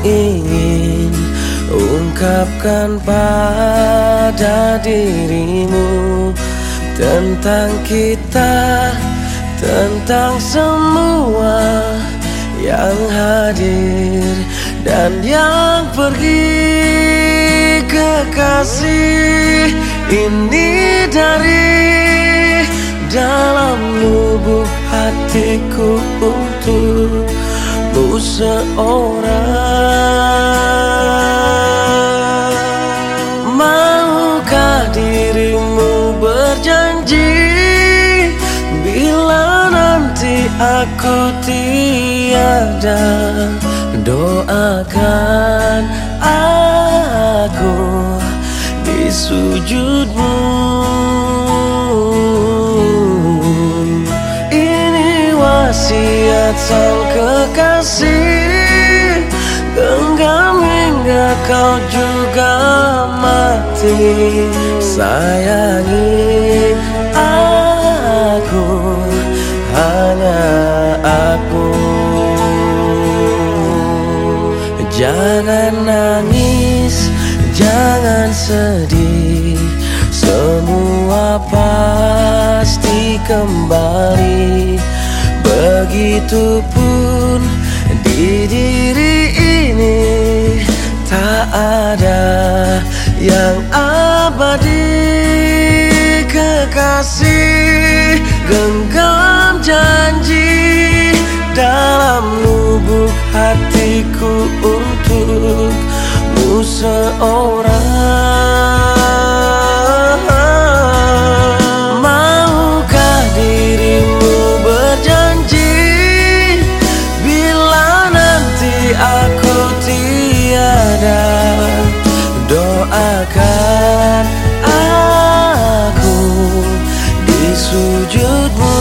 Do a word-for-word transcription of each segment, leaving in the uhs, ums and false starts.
ingin ungkapkan pada dirimu tentang kita, tentang semua yang hadir dan yang pergi. Kekasih, ini dari dalam lubuk hatiku untukmu seorang. Maukah dirimu berjanji bila nanti aku tiada, doakan aku di sujudmu. Ini wasiat sang kekasih, genggam hingga kau juga mati. Sayangi aku, hanya aku. Jangan nangis, jangan sedih, semua pasti kembali. Begitupun di diri ini, tak ada yang abadi. Kekasih, genggam janji dalam lubuk hatiku untukmu seorang. Maukah dirimu berjanji bila nanti aku tiada, doakan aku di sujudmu.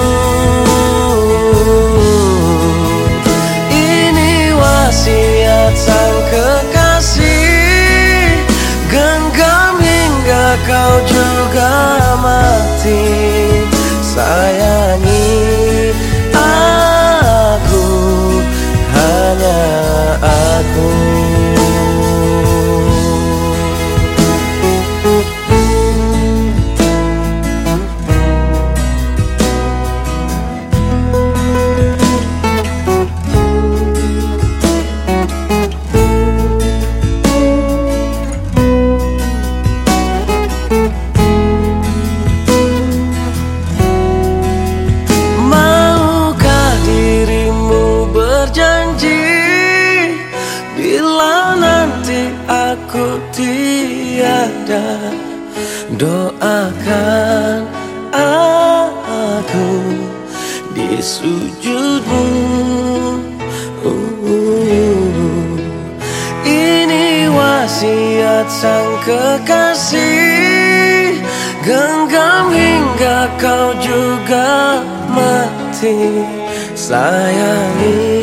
Wasiat sang kekasih, genggam hingga kau juga mati. Sayangi aku, hanya aku. Bila nanti aku tiada, doakan aku di sujudmu. uh, Ini wasiat sang kekasih, genggam hingga kau juga mati. Sayangi